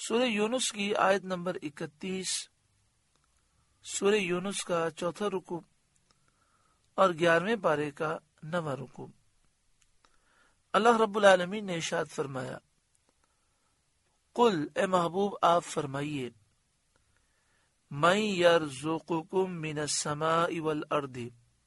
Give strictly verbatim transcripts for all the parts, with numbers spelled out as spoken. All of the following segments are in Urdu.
سورہ یونس کی آیت نمبر اکتیس، سورہ یونس کا چوتھا رکوع اور گیارہویں پارے کا نواں رکوع۔ اللہ رب العالمین نے ارشاد فرمایا، قل اے محبوب آپ فرمائیے، من یرزقکم من السماء والارض،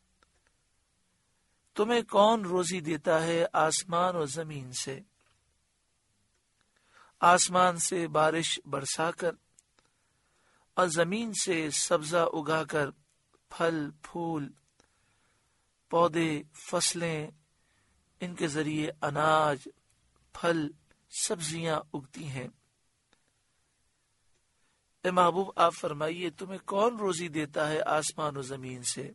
تمہیں کون روزی دیتا ہے آسمان اور زمین سے، آسمان سے بارش برسا کر اور زمین سے سبزہ اگا کر، پھل پھول پودے فصلیں، ان کے ذریعے اناج پھل سبزیاں اگتی ہیں۔ اے محبوب آپ فرمائیے، تمہیں کون روزی دیتا ہے آسمان و زمین سے؟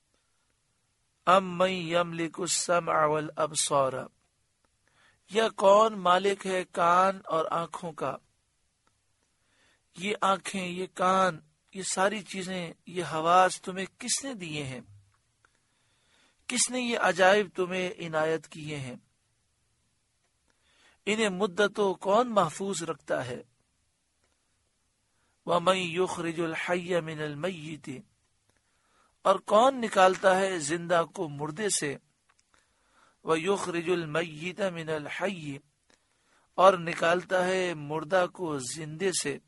ام من یملک السمع والابصار، یا کون مالک ہے کان اور آنکھوں کا؟ یہ آنکھیں، یہ کان، یہ ساری چیزیں، یہ حواس تمہیں کس نے دیے ہیں؟ کس نے یہ عجائب تمہیں عنایت کیے ہیں؟ انہیں مدتوں کون محفوظ رکھتا ہے؟ وَمَن يُخْرِجُ الْحَيَّ مِنَ الْمَيِّتِ، اور کون نکالتا ہے زندہ کو مردے سے؟ وَيُخْرِجُ الْمَيِّتَ مِنَ الْحَيِّ، اور نکالتا ہے مردہ کو زندے سے۔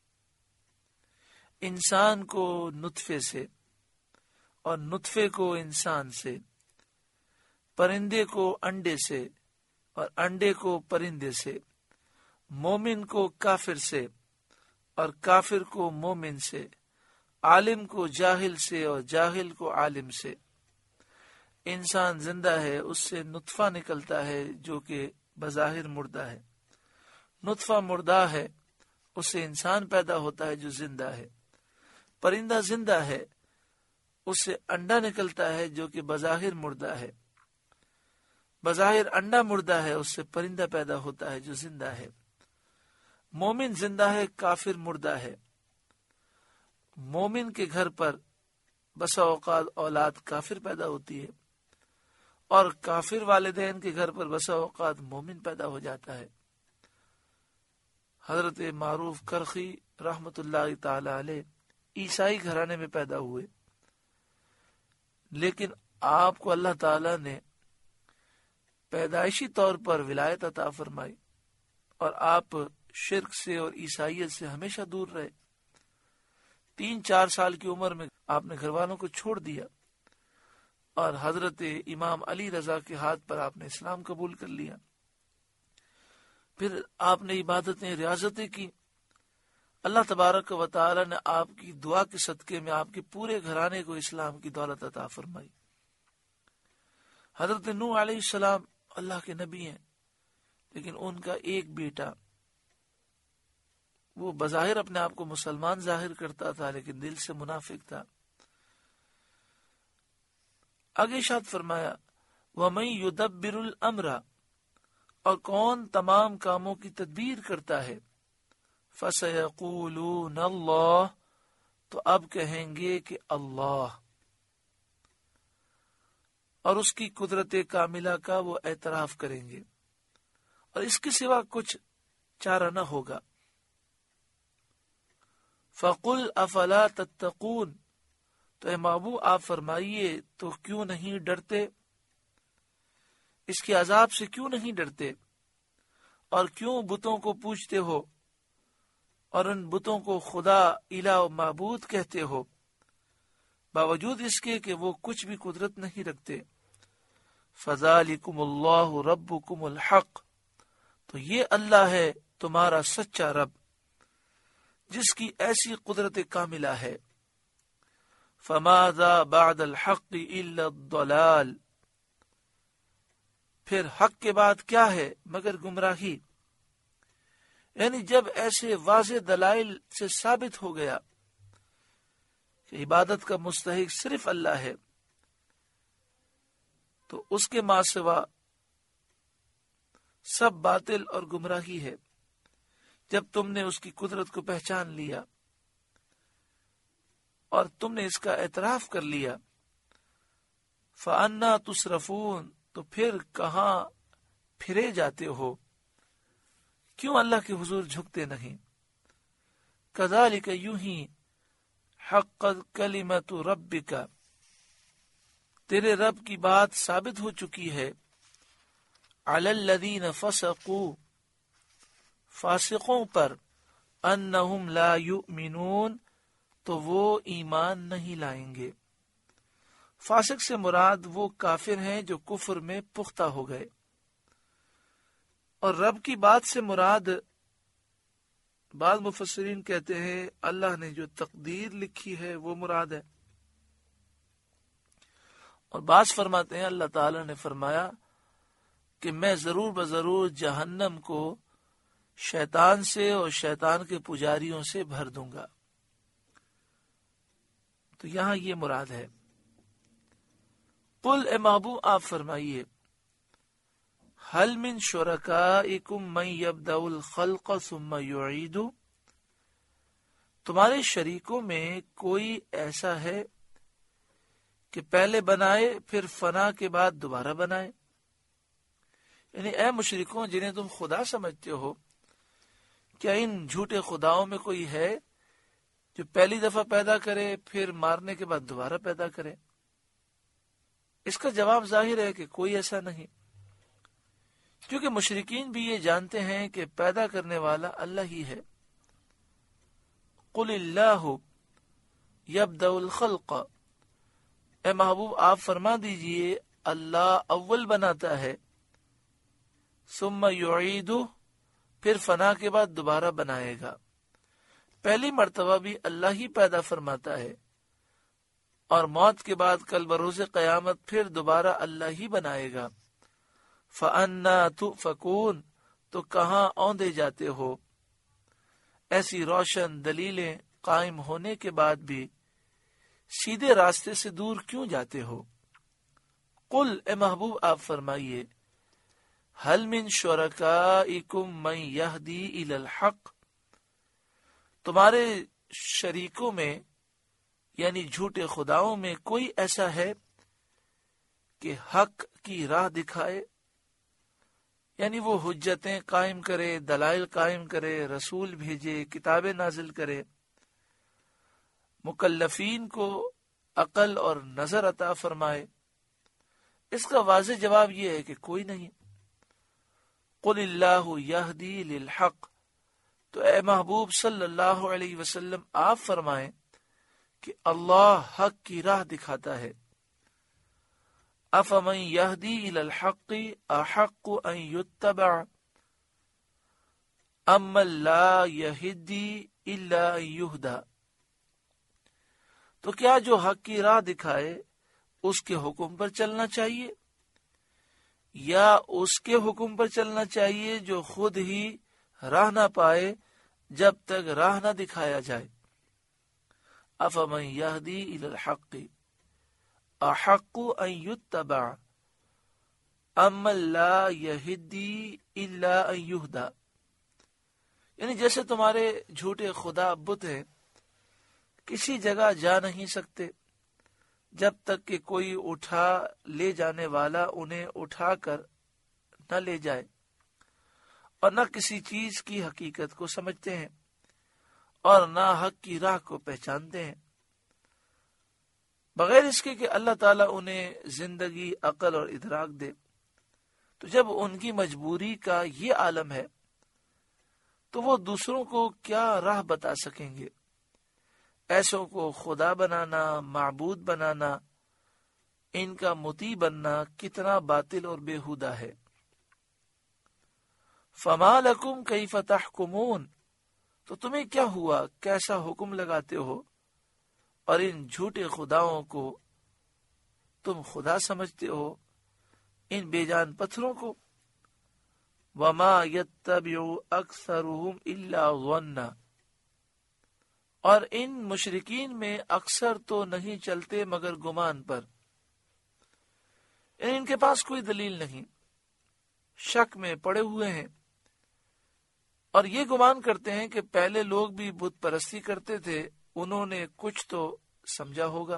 انسان کو نطفے سے اور نطفے کو انسان سے، پرندے کو انڈے سے اور انڈے کو پرندے سے، مومن کو کافر سے اور کافر کو مومن سے، عالم کو جاہل سے اور جاہل کو عالم سے۔ انسان زندہ ہے، اس سے نطفہ نکلتا ہے جو کہ بظاہر مردہ ہے، نطفہ مردہ ہے، اس سے انسان پیدا ہوتا ہے جو زندہ ہے۔ پرندہ زندہ ہے، اس سے انڈا نکلتا ہے جو کہ بظاہر مردہ ہے، بظاہر انڈا مردہ ہے، اس سے پرندہ پیدا ہوتا ہے جو زندہ ہے۔ مومن زندہ ہے، کافر مردہ ہے۔ مومن کے گھر پر بسا اوقات اولاد کافر پیدا ہوتی ہے، اور کافر والدین کے گھر پر بسا اوقات مومن پیدا ہو جاتا ہے۔ حضرت معروف کرخی رحمت اللہ تعالی علیہ عیسائی گھرانے میں پیدا ہوئے، لیکن آپ کو اللہ تعالی نے پیدائشی طور پر ولایت عطا فرمائی، اور آپ شرک سے اور عیسائیت سے ہمیشہ دور رہے۔ تین چار سال کی عمر میں آپ نے گھر والوں کو چھوڑ دیا، اور حضرت امام علی رضا کے ہاتھ پر آپ نے اسلام قبول کر لیا۔ پھر آپ نے عبادتیں، ریاضتیں کی۔ اللہ تبارک و تعالی نے آپ کی دعا کے صدقے میں آپ کے پورے گھرانے کو اسلام کی دولت عطا فرمائی۔ حضرت نوح علیہ السلام اللہ کے نبی ہیں، لیکن ان کا ایک بیٹا، وہ بظاہر اپنے آپ کو مسلمان ظاہر کرتا تھا لیکن دل سے منافق تھا۔ آگے ارشاد فرمایا، وَمَن يُدَبِّرُ الْأَمْرَ، اور کون تمام کاموں کی تدبیر کرتا ہے؟ فَسَيَقُولُونَ اللَّهُ، تو اب کہیں گے کہ اللہ، اور اس کی قدرت کاملہ کا وہ اعتراف کریں گے، اور اس کے سوا کچھ چارہ نہ ہوگا۔ فَقُلْ أَفَلَا تَتَّقُونَ، تو اے محبوب آپ فرمائیے تو کیوں نہیں ڈرتے؟ اس کے عذاب سے کیوں نہیں ڈرتے؟ اور کیوں بتوں کو پوجتے ہو اور ان بتوں کو خدا الہ و معبود کہتے ہو، باوجود اس کے کہ وہ کچھ بھی قدرت نہیں رکھتے؟ فَذَلِكُمُ اللَّهُ رَبُّكُمُ الْحَقُّ، تو یہ اللہ ہے تمہارا سچا رب، جس کی ایسی قدرت کاملہ ہے۔ فَمَاذَا بَعْدَ الْحَقِّ إِلَّا الضَّلَالِ، پھر حق کے بعد کیا ہے مگر گمراہی؟ یعنی جب ایسے واضح دلائل سے ثابت ہو گیا کہ عبادت کا مستحق صرف اللہ ہے، تو اس کے ماں سوا سب باطل اور گمراہی ہے۔ جب تم نے اس کی قدرت کو پہچان لیا اور تم نے اس کا اعتراف کر لیا، فَأَنَّا تُصْرَفُونَ، تو پھر کہاں پھرے جاتے ہو؟ کیوں اللہ کے حضور جھکتے نہیں؟ کذالک یوں ہی حقت کلمت ربک تیرے رب کی بات ثابت ہو چکی ہے علی الذین فسقوا فاسقوں پر انہم لا یؤمنون تو وہ ایمان نہیں لائیں گے. فاسق سے مراد وہ کافر ہیں جو کفر میں پختہ ہو گئے، اور رب کی بات سے مراد بعض مفسرین کہتے ہیں اللہ نے جو تقدیر لکھی ہے وہ مراد ہے، اور بعض فرماتے ہیں اللہ تعالی نے فرمایا کہ میں ضرور بضرور جہنم کو شیطان سے اور شیطان کے پجاریوں سے بھر دوں گا. تو یہاں یہ مراد ہے. قل اے محبوب آپ فرمائیے حل من شرکائکم من یبدأ الخلق ثم یعید تمہارے شریکوں میں کوئی ایسا ہے کہ پہلے بنائے پھر فنا کے بعد دوبارہ بنائے؟ یعنی اے مشرکوں جنہیں تم خدا سمجھتے ہو، کیا ان جھوٹے خداؤں میں کوئی ہے جو پہلی دفعہ پیدا کرے پھر مارنے کے بعد دوبارہ پیدا کرے؟ اس کا جواب ظاہر ہے کہ کوئی ایسا نہیں، کیونکہ مشرکین بھی یہ جانتے ہیں کہ پیدا کرنے والا اللہ ہی ہے. قل اللہ یبدأ الخلق اے محبوب آپ فرما دیجئے اللہ اول بناتا ہے، ثم یعید پھر فنا کے بعد دوبارہ بنائے گا. پہلی مرتبہ بھی اللہ ہی پیدا فرماتا ہے، اور موت کے بعد کل بروز قیامت پھر دوبارہ اللہ ہی بنائے گا. فَأَنَّا تُؤْفَكُونَ تو کہاں اوندے جاتے ہو؟ ایسی روشن دلیلیں قائم ہونے کے بعد بھی سیدھے راستے سے دور کیوں جاتے ہو؟ قل اے محبوب آپ فرمائیے حل من شرکائکم من یہدی الی الحق تمہارے شریکوں میں یعنی جھوٹے خداؤں میں کوئی ایسا ہے کہ حق کی راہ دکھائے، یعنی وہ حجتیں قائم کرے، دلائل قائم کرے، رسول بھیجے، کتابیں نازل کرے، مکلفین کو عقل اور نظر عطا فرمائے؟ اس کا واضح جواب یہ ہے کہ کوئی نہیں. قل اللہ یہدی للحق تو اے محبوب صلی اللہ علیہ وسلم آپ فرمائیں کہ اللہ حق کی راہ دکھاتا ہے. افمن یہدی الی الحق احق ان یتبع اما لا یہدی الا ان یہدی تو کیا جو حق کی راہ دکھائے اس کے حکم پر چلنا چاہیے یا اس کے حکم پر چلنا چاہیے جو خود ہی راہ نہ پائے جب تک راہ نہ دکھایا جائے؟ افمن یہدی الی الحق احق ان یتبع اما لا یہدی الا ان یہدی یعنی جیسے تمہارے جھوٹے خدا بت ہیں، کسی جگہ جا نہیں سکتے جب تک کہ کوئی اٹھا لے جانے والا انہیں اٹھا کر نہ لے جائے، اور نہ کسی چیز کی حقیقت کو سمجھتے ہیں اور نہ حق کی راہ کو پہچانتے ہیں، بغیر اس کے کہ اللہ تعالیٰ انہیں زندگی، عقل اور ادراک دے. تو جب ان کی مجبوری کا یہ عالم ہے تو وہ دوسروں کو کیا راہ بتا سکیں گے؟ ایسوں کو خدا بنانا، معبود بنانا، ان کا مطیع بننا کتنا باطل اور بیہودہ ہے. فما لکم کیف تحکمون تو تمہیں کیا ہوا، کیسا حکم لگاتے ہو اور ان جھوٹے خداؤں کو تم خدا سمجھتے ہو، ان بے جان پتھروں کو. وما یتبع اکثرهم الا ظنا اور ان مشرکین میں اکثر تو نہیں چلتے مگر گمان پر، ان کے پاس کوئی دلیل نہیں، شک میں پڑے ہوئے ہیں، اور یہ گمان کرتے ہیں کہ پہلے لوگ بھی بت پرستی کرتے تھے، انہوں نے کچھ تو سمجھا ہوگا.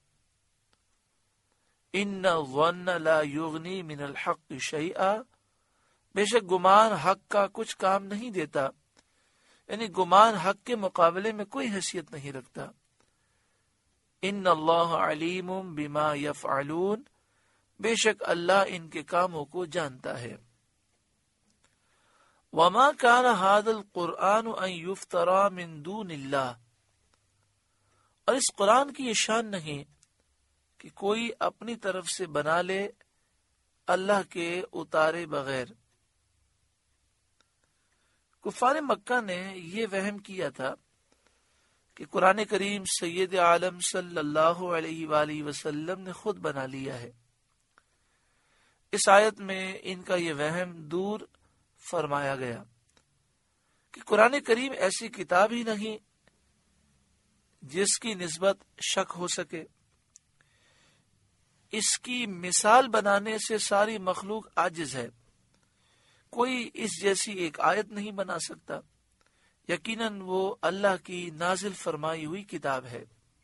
ان الظن لا یغنی من الحق شیئا بے شک گمان حق کا کچھ کام نہیں دیتا، یعنی گمان حق کے مقابلے میں کوئی حیثیت نہیں رکھتا. ان اللہ علیم بما یفعلون، بے شک اللہ ان کے کاموں کو جانتا ہے. وما کان ھذا القرآن ان یفترى من دون اللہ، اور اس قرآن کی یہ شان نہیں کہ کوئی اپنی طرف سے بنا لے اللہ کے اتارے بغیر. کفار مکہ نے یہ وہم کیا تھا کہ قرآن کریم سید عالم صلی اللہ علیہ وآلہ وسلم نے خود بنا لیا ہے. اس آیت میں ان کا یہ وہم دور فرمایا گیا کہ قرآن کریم ایسی کتاب ہی نہیں جس کی نسبت شک ہو سکے. اس کی مثال بنانے سے ساری مخلوق عاجز ہے، کوئی اس جیسی ایک آیت نہیں بنا سکتا. یقیناً وہ اللہ کی نازل فرمائی ہوئی کتاب ہے.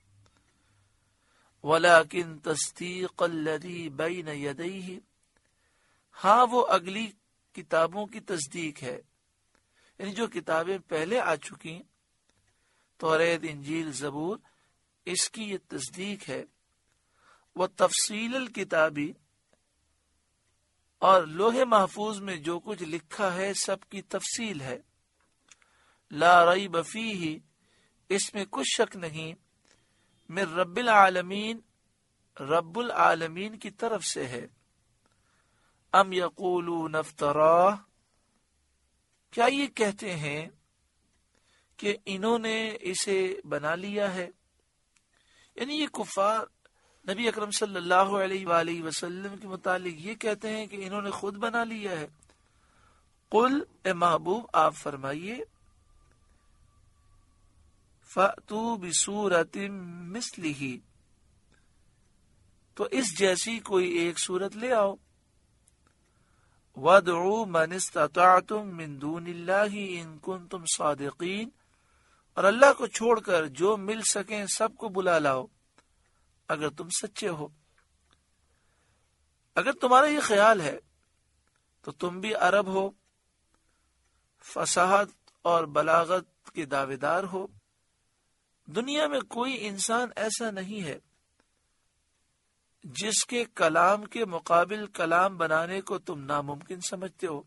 وَلَكِن تَصْدِيقَ الَّذِي بَيْنَ يَدَيْهِ، ہاں وہ اگلی کتابوں کی تصدیق ہے، یعنی جو کتابیں پہلے آ چکی، توریت، انجیل، زبور، اس کی یہ تصدیق ہے. وَتَفْصِيلَ الْكِتَابِ، اور لوح محفوظ میں جو کچھ لکھا ہے سب کی تفصیل ہے. لا ریب فیہ، اس میں کچھ شک نہیں، من رب العالمین، رب العالمین کی طرف سے ہے. ام یقولون افتراہ، کیا یہ کہتے ہیں کہ انہوں نے اسے بنا لیا ہے. یعنی یہ کفار نبی اکرم صلی اللہ علیہ وآلہ وسلم کے متعلق یہ کہتے ہیں کہ انہوں نے خود بنا لیا ہے. قل، اے محبوب آپ فرمائیے، فَأْتُوا بِسُورَةٍ مِثْلِهِ، تو اس جیسی کوئی ایک صورت لے آؤ. وَادْعُوا مَنِ اسْتَطَعْتُم مِّن دُونِ اللَّهِ إِن كُنتُمْ صَادِقِينَ، اور اللہ کو چھوڑ کر جو مل سکیں سب کو بلا لاؤ اگر تم سچے ہو. اگر تمہارا یہ خیال ہے تو تم بھی عرب ہو، فصاحت اور بلاغت کے دعوے دار ہو. دنیا میں کوئی انسان ایسا نہیں ہے جس کے کلام کے مقابل کلام بنانے کو تم ناممکن سمجھتے ہو.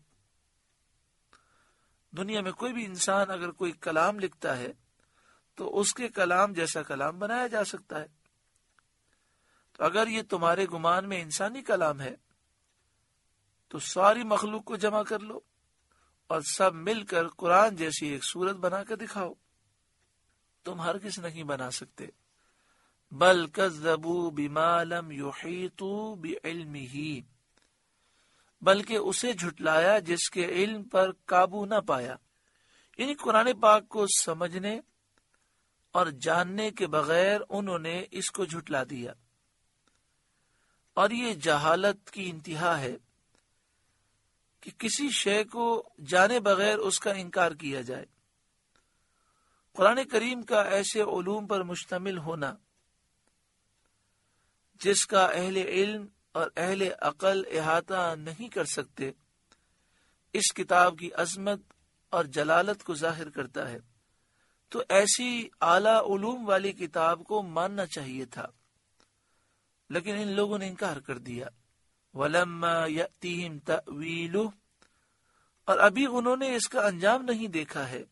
دنیا میں کوئی بھی انسان اگر کوئی کلام لکھتا ہے تو اس کے کلام جیسا کلام بنایا جا سکتا ہے. تو اگر یہ تمہارے گمان میں انسانی کلام ہے تو ساری مخلوق کو جمع کر لو اور سب مل کر قرآن جیسی ایک صورت بنا کر دکھاؤ. تم ہرگز نہیں بنا سکتے. بل کذبوا بما لم یحیطوا بعلمہ، بلکہ اسے جھٹلایا جس کے علم پر قابو نہ پایا. یعنی قرآن پاک کو سمجھنے اور جاننے کے بغیر انہوں نے اس کو جھٹلا دیا، اور یہ جہالت کی انتہا ہے کہ کسی شے کو جانے بغیر اس کا انکار کیا جائے. قرآن کریم کا ایسے علوم پر مشتمل ہونا جس کا اہل علم اور اہل عقل احاطہ نہیں کر سکتے، اس کتاب کی عظمت اور جلالت کو ظاہر کرتا ہے. تو ایسی اعلیٰ علوم والی کتاب کو ماننا چاہیے تھا، لیکن ان لوگوں نے انکار کر دیا. وَلَمَّا يَأْتِهِمْ تَأْوِيلُهُ، اور ابھی انہوں نے اس کا انجام نہیں دیکھا ہے،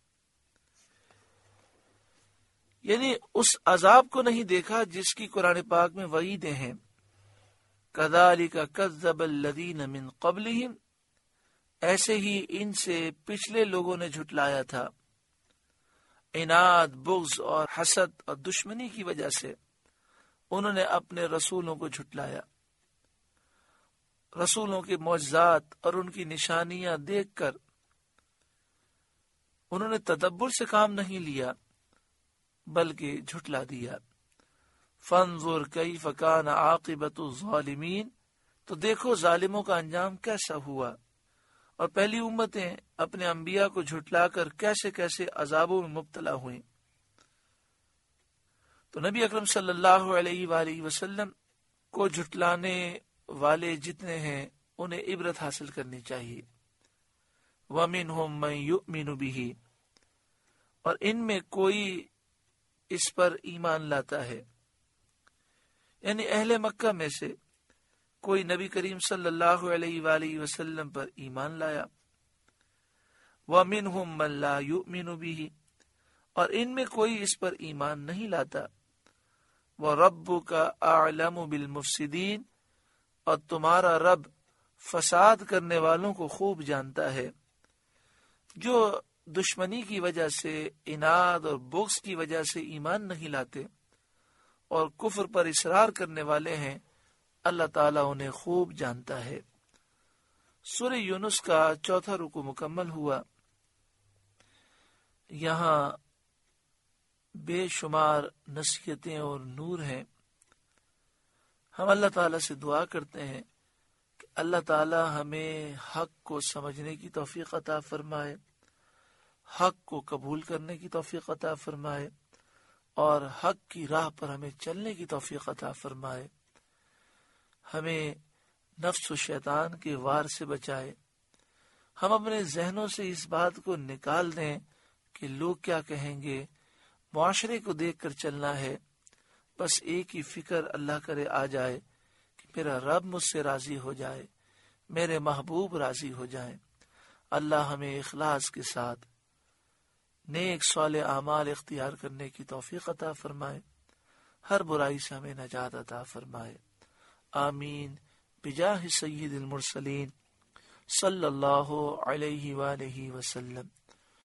یعنی اس عذاب کو نہیں دیکھا جس کی قرآن پاک میں وعیدیں ہیں. كَذَلِكَ كَذَّبَ الَّذِينَ مِن قَبْلِهِمْ، ایسے ہی ان سے پچھلے لوگوں نے جھٹلایا تھا. عناد، بغض اور حسد اور دشمنی کی وجہ سے انہوں نے اپنے رسولوں کو جھٹلایا. رسولوں کے معجزات اور ان کی نشانیاں دیکھ کر انہوں نے تدبر سے کام نہیں لیا بلکہ جھٹلا دیا. فانظر کیف کان عاقبۃ الظالمین، تو دیکھو ظالموں کا انجام کیسا ہوا. اور پہلی امتیں اپنے انبیاء کو جھٹلا کر کیسے کیسے عذابوں میں مبتلا ہوئیں. تو نبی اکرم صلی اللہ علیہ وآلہ وسلم کو جھٹلانے والے جتنے ہیں انہیں عبرت حاصل کرنی چاہیے. وَمِنْهُمْ مَنْ يُؤْمِنُ بِهِ، اور ان میں کوئی اس پر ایمان لاتا ہے، یعنی اہل مکہ میں سے کوئی نبی کریم صلی اللہ علیہ وآلہ وسلم پر ایمان لایا، وَمِنْهُمْ مَنْ لَا يُؤْمِنُ بِهِ، اور ان میں کوئی اس پر ایمان نہیں لاتا، وَرَبُّكَ أَعْلَمُ بِالْمُفْسِدِينَ، اور تمہارا رب فساد کرنے والوں کو خوب جانتا ہے۔ جو دشمنی کی وجہ سے، اناد اور بغض کی وجہ سے ایمان نہیں لاتے اور کفر پر اصرار کرنے والے ہیں، اللہ تعالیٰ انہیں خوب جانتا ہے۔ سورہ یونس کا چوتھا رکوع مکمل ہوا۔ یہاں بے شمار نصیحتیں اور نور ہیں۔ ہم اللہ تعالیٰ سے دعا کرتے ہیں کہ اللہ تعالیٰ ہمیں حق کو سمجھنے کی توفیق عطا فرمائے، حق کو قبول کرنے کی توفیق عطا فرمائے، اور حق کی راہ پر ہمیں چلنے کی توفیق عطا فرمائے، ہمیں نفس و شیطان کے وار سے بچائے۔ ہم اپنے ذہنوں سے اس بات کو نکال دیں کہ لوگ کیا کہیں گے، معاشرے کو دیکھ کر چلنا ہے، بس ایک ہی فکر اللہ کرے آ جائے کہ میرا رب مجھ سے راضی ہو جائے، میرے محبوب راضی ہو جائیں۔ اللہ ہمیں اخلاص کے ساتھ نیک صالح اعمال اختیار کرنے کی توفیق عطا فرمائے، ہر برائی سے ہمیں نجات عطا فرمائے، آمین بجاہ سید المرسلین صلی اللہ علیہ وآلہ وسلم۔